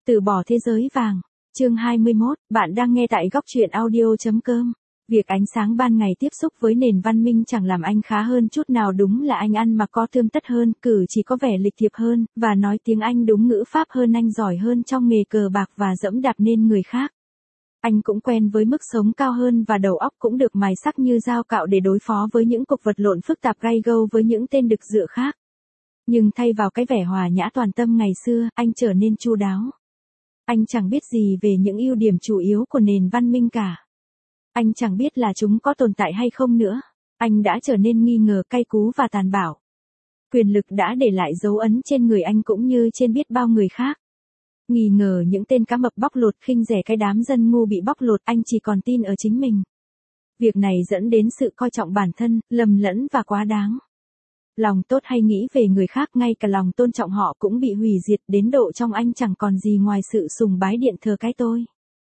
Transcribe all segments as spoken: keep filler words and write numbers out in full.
Từ bỏ thế giới vàng. Chương hai mươi mốt, bạn đang nghe tại góc truyện audio.com. Việc ánh sáng ban ngày tiếp xúc với nền văn minh chẳng làm anh khá hơn chút nào, đúng là anh ăn mặc có tươm tất hơn, cử chỉ có vẻ lịch thiệp hơn, và nói tiếng Anh đúng ngữ pháp hơn, anh giỏi hơn trong nghề cờ bạc và dẫm đạp nên người khác. Anh cũng quen với mức sống cao hơn và đầu óc cũng được mài sắc như dao cạo để đối phó với những cuộc vật lộn phức tạp gay gâu với những tên đực dựa khác. Nhưng thay vào cái vẻ hòa nhã toàn tâm ngày xưa, anh trở nên chu đáo. Anh chẳng biết gì về những ưu điểm chủ yếu của nền văn minh cả. Anh chẳng biết là chúng có tồn tại hay không nữa. Anh đã trở nên nghi ngờ, cay cú và tàn bạo. Quyền lực đã để lại dấu ấn trên người anh cũng như trên biết bao người khác. Nghi ngờ những tên cá mập bóc lột, khinh rẻ cái đám dân ngu bị bóc lột, anh chỉ còn tin ở chính mình. Việc này dẫn đến sự coi trọng bản thân, lầm lẫn và quá đáng. Lòng tốt hay nghĩ về người khác, ngay cả lòng tôn trọng họ cũng bị hủy diệt, đến độ trong anh chẳng còn gì ngoài sự sùng bái điện thờ cái tôi.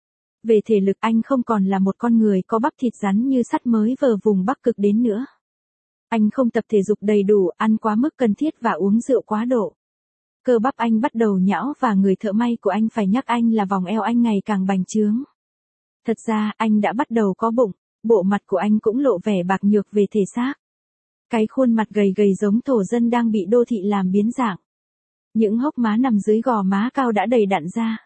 Về thể lực, anh không còn là một con người có bắp thịt rắn như sắt mới vờ vùng Bắc Cực đến nữa. Anh không tập thể dục đầy đủ, ăn quá mức cần thiết và uống rượu quá độ. Cơ bắp anh bắt đầu nhão và người thợ may của anh phải nhắc anh là vòng eo anh ngày càng bành trướng. Thật ra, anh đã bắt đầu có bụng, bộ mặt của anh cũng lộ vẻ bạc nhược về thể xác. Cái khuôn mặt gầy gầy giống thổ dân đang bị đô thị làm biến dạng. Những hốc má nằm dưới gò má cao đã đầy đặn ra.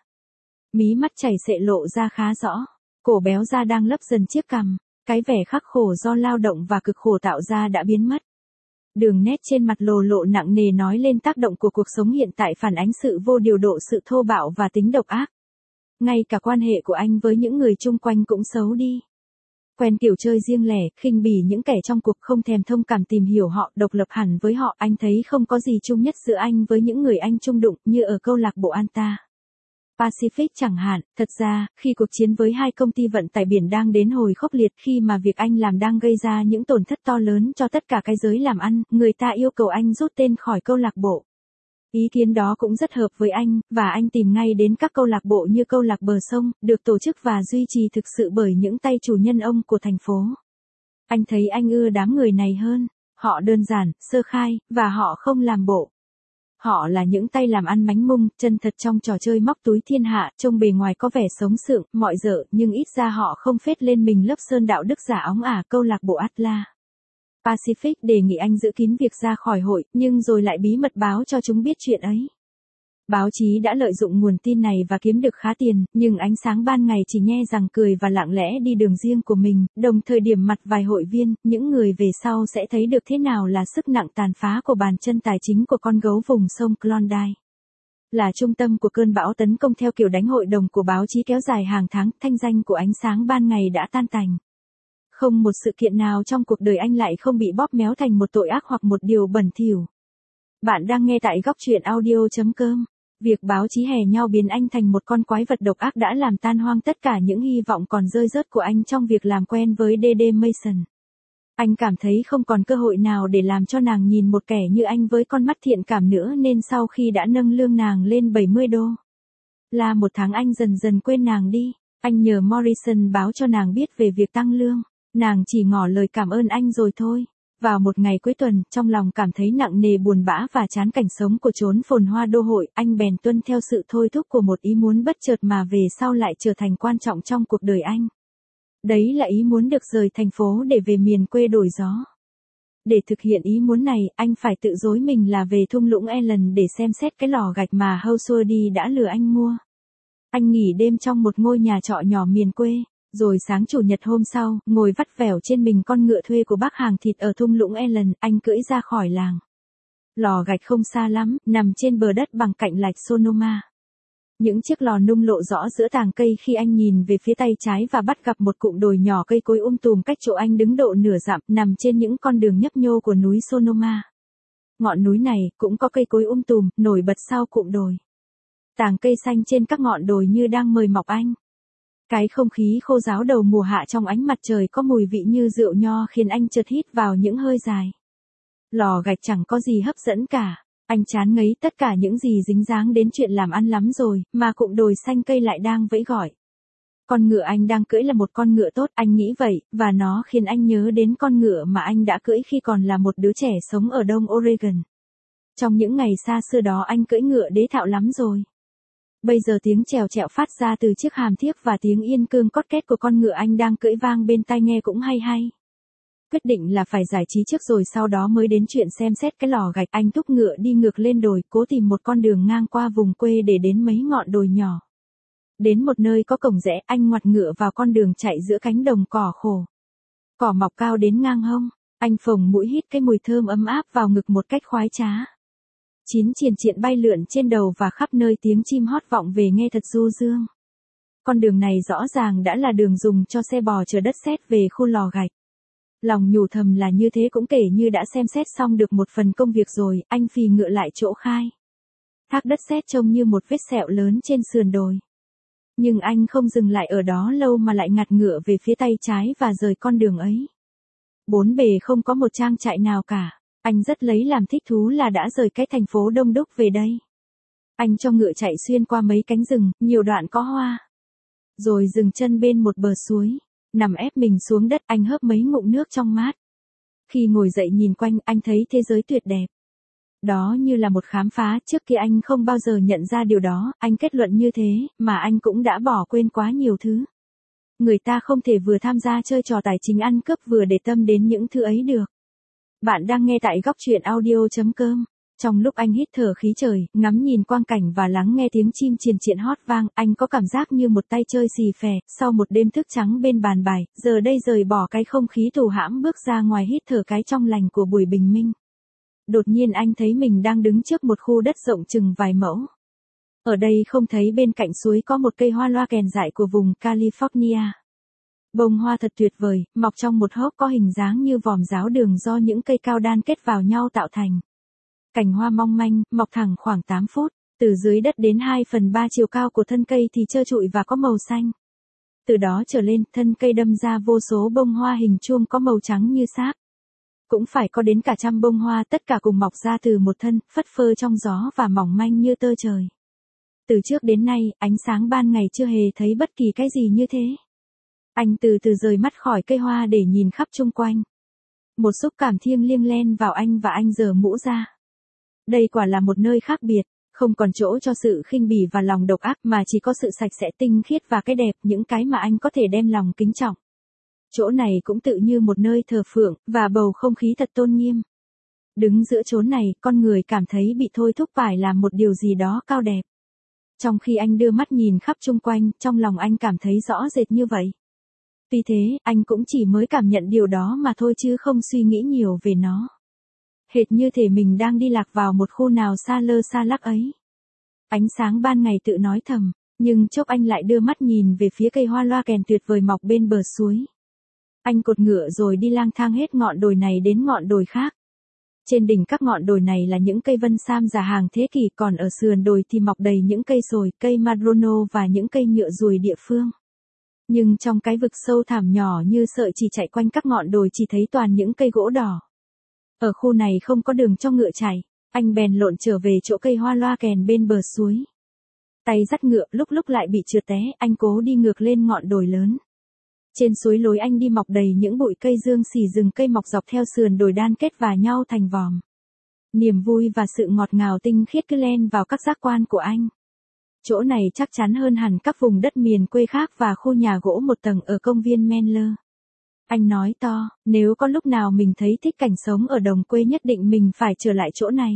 Mí mắt chảy xệ lộ ra khá rõ. Cổ béo ra đang lấp dần chiếc cằm. Cái vẻ khắc khổ do lao động và cực khổ tạo ra đã biến mất. Đường nét trên mặt lồ lộ nặng nề nói lên tác động của cuộc sống hiện tại, phản ánh sự vô điều độ, sự thô bạo và tính độc ác. Ngay cả quan hệ của anh với những người chung quanh cũng xấu đi. Quen kiểu chơi riêng lẻ, khinh bỉ những kẻ trong cuộc, không thèm thông cảm tìm hiểu họ, độc lập hẳn với họ. Anh thấy không có gì chung nhất giữa anh với những người anh chung đụng, như ở câu lạc bộ Anta Pacific chẳng hạn. Thật ra, khi cuộc chiến với hai công ty vận tải biển đang đến hồi khốc liệt, khi mà việc anh làm đang gây ra những tổn thất to lớn cho tất cả cái giới làm ăn, người ta yêu cầu anh rút tên khỏi câu lạc bộ. Ý kiến đó cũng rất hợp với anh, và anh tìm ngay đến các câu lạc bộ như câu lạc bờ sông, được tổ chức và duy trì thực sự bởi những tay chủ nhân ông của thành phố. Anh thấy anh ưa đám người này hơn. Họ đơn giản, sơ khai, và họ không làm bộ. Họ là những tay làm ăn mánh mung, chân thật trong trò chơi móc túi thiên hạ, trông bề ngoài có vẻ sống sượng, mọi dợ, nhưng ít ra họ không phết lên mình lớp sơn đạo đức giả óng ả. Câu lạc bộ Atlas Pacific đề nghị anh giữ kín việc ra khỏi hội, nhưng rồi lại bí mật báo cho chúng biết chuyện ấy. Báo chí đã lợi dụng nguồn tin này và kiếm được khá tiền, nhưng ánh sáng ban ngày chỉ nhe răng cười và lặng lẽ đi đường riêng của mình, đồng thời điểm mặt vài hội viên, những người về sau sẽ thấy được thế nào là sức nặng tàn phá của bàn chân tài chính của con gấu vùng sông Klondike. Là trung tâm của cơn bão tấn công theo kiểu đánh hội đồng của báo chí kéo dài hàng tháng, thanh danh của ánh sáng ban ngày đã tan tành. Không một sự kiện nào trong cuộc đời anh lại không bị bóp méo thành một tội ác hoặc một điều bẩn thỉu. Bạn đang nghe tại góc truyện audio.com. Việc báo chí hè nhau biến anh thành một con quái vật độc ác đã làm tan hoang tất cả những hy vọng còn rơi rớt của anh trong việc làm quen với đê đê Mason. Anh cảm thấy không còn cơ hội nào để làm cho nàng nhìn một kẻ như anh với con mắt thiện cảm nữa, nên sau khi đã nâng lương nàng lên bảy mươi đô la một tháng, anh dần dần quên nàng đi. Anh nhờ Morrison báo cho nàng biết về việc tăng lương. Nàng chỉ ngỏ lời cảm ơn anh rồi thôi. Vào một ngày cuối tuần, trong lòng cảm thấy nặng nề, buồn bã và chán cảnh sống của chốn phồn hoa đô hội, anh bèn tuân theo sự thôi thúc của một ý muốn bất chợt mà về sau lại trở thành quan trọng trong cuộc đời anh. Đấy là ý muốn được rời thành phố để về miền quê đổi gió. Để thực hiện ý muốn này, anh phải tự dối mình là về thung lũng Ellen để xem xét cái lò gạch mà Houseworthy đã lừa anh mua. Anh nghỉ đêm trong một ngôi nhà trọ nhỏ miền quê. Rồi sáng chủ nhật hôm sau, ngồi vắt vẻo trên mình con ngựa thuê của bác hàng thịt ở thung lũng Ellen, anh cưỡi ra khỏi làng. Lò gạch không xa lắm, nằm trên bờ đất bằng cạnh lạch Sonoma. Những chiếc lò nung lộ rõ giữa tàng cây khi anh nhìn về phía tay trái và bắt gặp một cụm đồi nhỏ cây cối um tùm cách chỗ anh đứng độ nửa dặm, nằm trên những con đường nhấp nhô của núi Sonoma. Ngọn núi này cũng có cây cối um tùm, nổi bật sau cụm đồi. Tàng cây xanh trên các ngọn đồi như đang mời mọc anh. Cái không khí khô ráo đầu mùa hạ trong ánh mặt trời có mùi vị như rượu nho khiến anh chợt hít vào những hơi dài. Lò gạch chẳng có gì hấp dẫn cả. Anh chán ngấy tất cả những gì dính dáng đến chuyện làm ăn lắm rồi, mà cụm đồi xanh cây lại đang vẫy gọi. Con ngựa anh đang cưỡi là một con ngựa tốt, anh nghĩ vậy, và nó khiến anh nhớ đến con ngựa mà anh đã cưỡi khi còn là một đứa trẻ sống ở Đông Oregon. Trong những ngày xa xưa đó anh cưỡi ngựa đế thạo lắm rồi. Bây giờ tiếng trèo trẹo phát ra từ chiếc hàm thiếc và tiếng yên cương cót két của con ngựa anh đang cưỡi vang bên tai nghe cũng hay hay. Quyết định là phải giải trí trước rồi sau đó mới đến chuyện xem xét cái lò gạch. Anh thúc ngựa đi ngược lên đồi, cố tìm một con đường ngang qua vùng quê để đến mấy ngọn đồi nhỏ. Đến một nơi có cổng rẽ, anh ngoặt ngựa vào con đường chạy giữa cánh đồng cỏ khô. Cỏ mọc cao đến ngang hông, anh phồng mũi hít cái mùi thơm ấm áp vào ngực một cách khoái trá. Chín chiền triện bay lượn trên đầu và khắp nơi tiếng chim hót vọng về nghe thật du dương. Con đường này rõ ràng đã là đường dùng cho xe bò chở đất sét về khu lò gạch. Lòng nhủ thầm là như thế cũng kể như đã xem xét xong được một phần công việc rồi, anh phì ngựa lại chỗ khai. Thác đất sét trông như một vết sẹo lớn trên sườn đồi. Nhưng anh không dừng lại ở đó lâu mà lại ngặt ngựa về phía tay trái và rời con đường ấy. Bốn bề không có một trang trại nào cả. Anh rất lấy làm thích thú là đã rời cái thành phố đông đúc về đây. Anh cho ngựa chạy xuyên qua mấy cánh rừng, nhiều đoạn có hoa. Rồi dừng chân bên một bờ suối. Nằm ép mình xuống đất, anh hớp mấy ngụm nước trong mát. Khi ngồi dậy nhìn quanh, anh thấy thế giới tuyệt đẹp. Đó như là một khám phá, trước kia anh không bao giờ nhận ra điều đó, anh kết luận như thế, mà anh cũng đã bỏ quên quá nhiều thứ. Người ta không thể vừa tham gia chơi trò tài chính ăn cướp vừa để tâm đến những thứ ấy được. Bạn đang nghe tại góc truyện audio chấm com. Trong lúc anh hít thở khí trời, ngắm nhìn quang cảnh và lắng nghe tiếng chim triền triện hót vang, anh có cảm giác như một tay chơi xì phè, sau một đêm thức trắng bên bàn bài, giờ đây rời bỏ cái không khí tù hãm bước ra ngoài hít thở cái trong lành của buổi bình minh. Đột nhiên anh thấy mình đang đứng trước một khu đất rộng chừng vài mẫu. Ở đây không thấy bên cạnh suối có một cây hoa loa kèn dại của vùng California. Bông hoa thật tuyệt vời, mọc trong một hốc có hình dáng như vòm giáo đường do những cây cao đan kết vào nhau tạo thành. Cành hoa mong manh, mọc thẳng khoảng tám phút, từ dưới đất đến hai phần ba chiều cao của thân cây thì trơ trụi và có màu xanh. Từ đó trở lên, thân cây đâm ra vô số bông hoa hình chuông có màu trắng như sáp. Cũng phải có đến cả trăm bông hoa tất cả cùng mọc ra từ một thân, phất phơ trong gió và mỏng manh như tơ trời. Từ trước đến nay, ánh sáng ban ngày chưa hề thấy bất kỳ cái gì như thế. Anh từ từ rời mắt khỏi cây hoa để nhìn khắp chung quanh. Một xúc cảm thiêng liêng len vào anh và anh giở mũ ra. Đây quả là một nơi khác biệt, không còn chỗ cho sự khinh bỉ và lòng độc ác mà chỉ có sự sạch sẽ tinh khiết và cái đẹp, những cái mà anh có thể đem lòng kính trọng. Chỗ này cũng tự như một nơi thờ phượng, và bầu không khí thật tôn nghiêm. Đứng giữa chốn này, con người cảm thấy bị thôi thúc phải làm một điều gì đó cao đẹp. Trong khi anh đưa mắt nhìn khắp chung quanh, trong lòng anh cảm thấy rõ rệt như vậy. Tuy thế, anh cũng chỉ mới cảm nhận điều đó mà thôi chứ không suy nghĩ nhiều về nó. Hệt như thể mình đang đi lạc vào một khu nào xa lơ xa lắc ấy. Ánh sáng ban ngày tự nói thầm, nhưng chốc anh lại đưa mắt nhìn về phía cây hoa loa kèn tuyệt vời mọc bên bờ suối. Anh cột ngựa rồi đi lang thang hết ngọn đồi này đến ngọn đồi khác. Trên đỉnh các ngọn đồi này là những cây vân sam già hàng thế kỷ, còn ở sườn đồi thì mọc đầy những cây sồi, cây madrono và những cây nhựa ruồi địa phương. Nhưng trong cái vực sâu thẳm nhỏ như sợi chỉ chạy quanh các ngọn đồi chỉ thấy toàn những cây gỗ đỏ. Ở khu này không có đường cho ngựa chạy, anh bèn lộn trở về chỗ cây hoa loa kèn bên bờ suối. Tay dắt ngựa lúc lúc lại bị trượt té, anh cố đi ngược lên ngọn đồi lớn. Trên suối lối anh đi mọc đầy những bụi cây dương xỉ, rừng cây mọc dọc theo sườn đồi đan kết vào nhau thành vòm. Niềm vui và sự ngọt ngào tinh khiết cứ len vào các giác quan của anh. Chỗ này chắc chắn hơn hẳn các vùng đất miền quê khác và khu nhà gỗ một tầng ở công viên Menlo. Anh nói to, nếu có lúc nào mình thấy thích cảnh sống ở đồng quê nhất định mình phải trở lại chỗ này.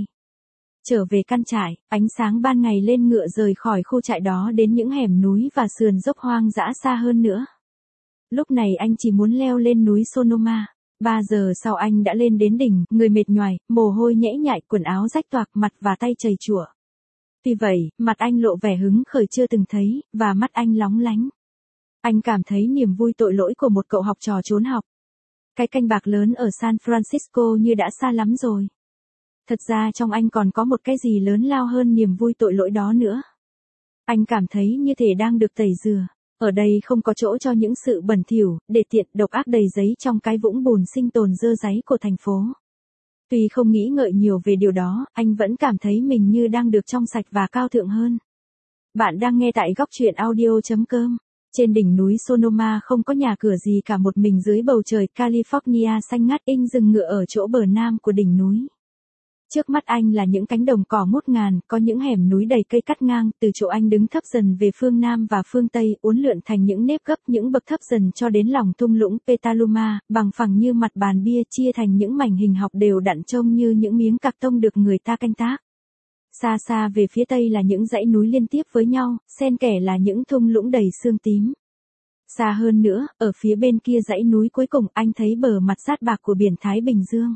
Trở về căn trại, ánh sáng ban ngày lên ngựa rời khỏi khu trại đó đến những hẻm núi và sườn dốc hoang dã xa hơn nữa. Lúc này anh chỉ muốn leo lên núi Sonoma. Ba giờ sau anh đã lên đến đỉnh, người mệt nhoài, mồ hôi nhễ nhại, quần áo rách toạc, mặt và tay chầy chùa. Tuy vậy, mặt anh lộ vẻ hứng khởi chưa từng thấy, và mắt anh lóng lánh. Anh cảm thấy niềm vui tội lỗi của một cậu học trò trốn học. Cái canh bạc lớn ở San Francisco như đã xa lắm rồi. Thật ra trong anh còn có một cái gì lớn lao hơn niềm vui tội lỗi đó nữa. Anh cảm thấy như thể đang được tẩy rửa. Ở đây không có chỗ cho những sự bẩn thỉu, để tiện, độc ác đầy giấy trong cái vũng bùn sinh tồn dơ dáy của thành phố. Tuy không nghĩ ngợi nhiều về điều đó, anh vẫn cảm thấy mình như đang được trong sạch và cao thượng hơn. Bạn đang nghe tại góc truyện audio chấm com. Trên đỉnh núi Sonoma không có nhà cửa gì cả, một mình dưới bầu trời California xanh ngắt, inh rừng ngựa ở chỗ bờ nam của đỉnh núi. Trước mắt anh là những cánh đồng cỏ ngút ngàn, có những hẻm núi đầy cây cắt ngang, từ chỗ anh đứng thấp dần về phương Nam và phương Tây, uốn lượn thành những nếp gấp, những bậc thấp dần cho đến lòng thung lũng Petaluma, bằng phẳng như mặt bàn bia, chia thành những mảnh hình học đều đặn trông như những miếng cạc tông được người ta canh tác. Xa xa về phía tây là những dãy núi liên tiếp với nhau, xen kẽ là những thung lũng đầy sương tím. Xa hơn nữa, ở phía bên kia dãy núi cuối cùng anh thấy bờ mặt sát bạc của biển Thái Bình Dương.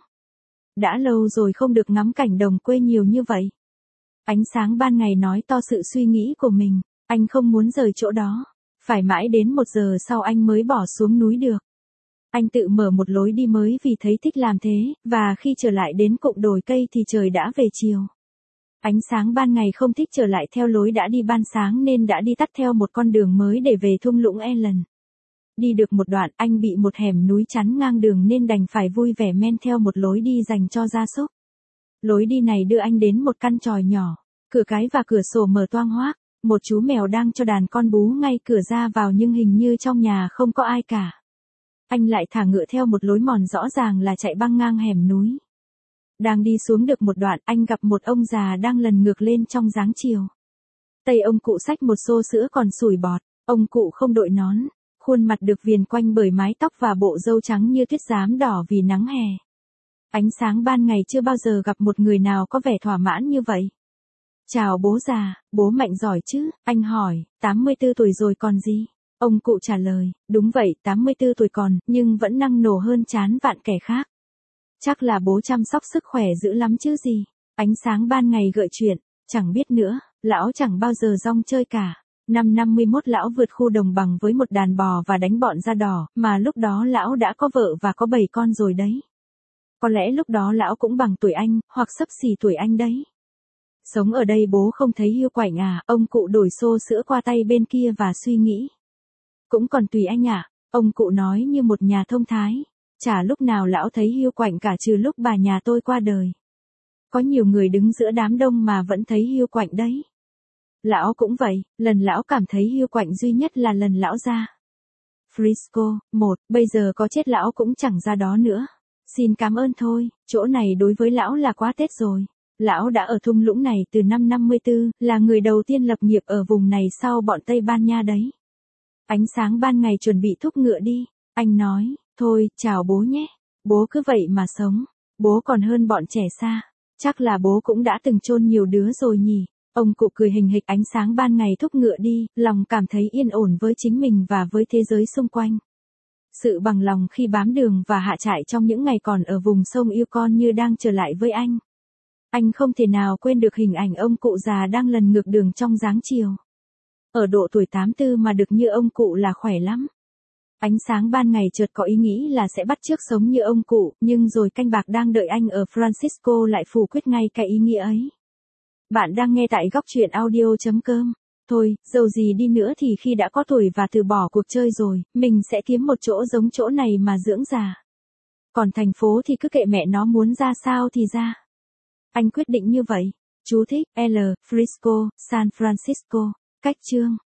Đã lâu rồi không được ngắm cảnh đồng quê nhiều như vậy. Ánh sáng ban ngày nói to sự suy nghĩ của mình, anh không muốn rời chỗ đó. Phải mãi đến một giờ sau anh mới bỏ xuống núi được. Anh tự mở một lối đi mới vì thấy thích làm thế, và khi trở lại đến cụm đồi cây thì trời đã về chiều. Ánh sáng ban ngày không thích trở lại theo lối đã đi ban sáng nên đã đi tắt theo một con đường mới để về thung lũng Ellen. Đi được một đoạn anh bị một hẻm núi chắn ngang đường nên đành phải vui vẻ men theo một lối đi dành cho gia súc. Lối đi này đưa anh đến một căn chòi nhỏ, cửa cái và cửa sổ mở toang hoác, một chú mèo đang cho đàn con bú ngay cửa ra vào nhưng hình như trong nhà không có ai cả. Anh lại thả ngựa theo một lối mòn rõ ràng là chạy băng ngang hẻm núi. Đang đi xuống được một đoạn anh gặp một ông già đang lần ngược lên trong dáng chiều. Tay ông cụ xách một xô sữa còn sủi bọt, ông cụ không đội nón, khuôn mặt được viền quanh bởi mái tóc và bộ râu trắng như tuyết rám đỏ vì nắng hè. Ánh sáng ban ngày chưa bao giờ gặp một người nào có vẻ thỏa mãn như vậy. Chào bố già, bố mạnh giỏi chứ, anh hỏi, tám mươi tư tuổi rồi còn gì? Ông cụ trả lời, đúng vậy, tám mươi tư tuổi còn, nhưng vẫn năng nổ hơn chán vạn kẻ khác. Chắc là bố chăm sóc sức khỏe dữ lắm chứ gì. Ánh sáng ban ngày gợi chuyện, chẳng biết nữa, lão chẳng bao giờ rong chơi cả. Năm năm mươi mốt lão vượt khu đồng bằng với một đàn bò và đánh bọn da đỏ, mà lúc đó lão đã có vợ và có bảy con rồi đấy. Có lẽ lúc đó lão cũng bằng tuổi anh, hoặc xấp xỉ tuổi anh đấy. Sống ở đây bố không thấy hiu quạnh à, ông cụ đổi xô sữa qua tay bên kia và suy nghĩ. Cũng còn tùy anh ạ, à, ông cụ nói như một nhà thông thái. Chả lúc nào lão thấy hiu quạnh cả trừ lúc bà nhà tôi qua đời. Có nhiều người đứng giữa đám đông mà vẫn thấy hiu quạnh đấy. Lão cũng vậy, lần lão cảm thấy hiu quạnh duy nhất là lần lão ra Frisco, một, bây giờ có chết lão cũng chẳng ra đó nữa. Xin cảm ơn thôi, chỗ này đối với lão là quá Tết rồi. Lão đã ở thung lũng này từ năm năm mươi tư, là người đầu tiên lập nghiệp ở vùng này sau bọn Tây Ban Nha đấy. Ánh sáng ban ngày chuẩn bị thúc ngựa đi, anh nói, thôi, chào bố nhé. Bố cứ vậy mà sống, bố còn hơn bọn trẻ xa. Chắc là bố cũng đã từng chôn nhiều đứa rồi nhỉ. Ông cụ cười hình hịch ánh sáng ban ngày thúc ngựa đi, lòng cảm thấy yên ổn với chính mình và với thế giới xung quanh. Sự bằng lòng khi bám đường và hạ trại trong những ngày còn ở vùng sông Yukon như đang trở lại với anh. Anh không thể nào quên được hình ảnh ông cụ già đang lần ngược đường trong dáng chiều. Ở độ tuổi tám tư mà được như ông cụ là khỏe lắm. Ánh sáng ban ngày chợt có ý nghĩ là sẽ bắt chước sống như ông cụ, nhưng rồi canh bạc đang đợi anh ở Francisco lại phủ quyết ngay cái ý nghĩa ấy. Bạn đang nghe tại góc truyện audio chấm com. Thôi, dầu gì đi nữa thì khi đã có tuổi và từ bỏ cuộc chơi rồi, mình sẽ kiếm một chỗ giống chỗ này mà dưỡng già. Còn thành phố thì cứ kệ mẹ nó muốn ra sao thì ra. Anh quyết định như vậy. Chú thích, L, Frisco, San Francisco. Cách chương.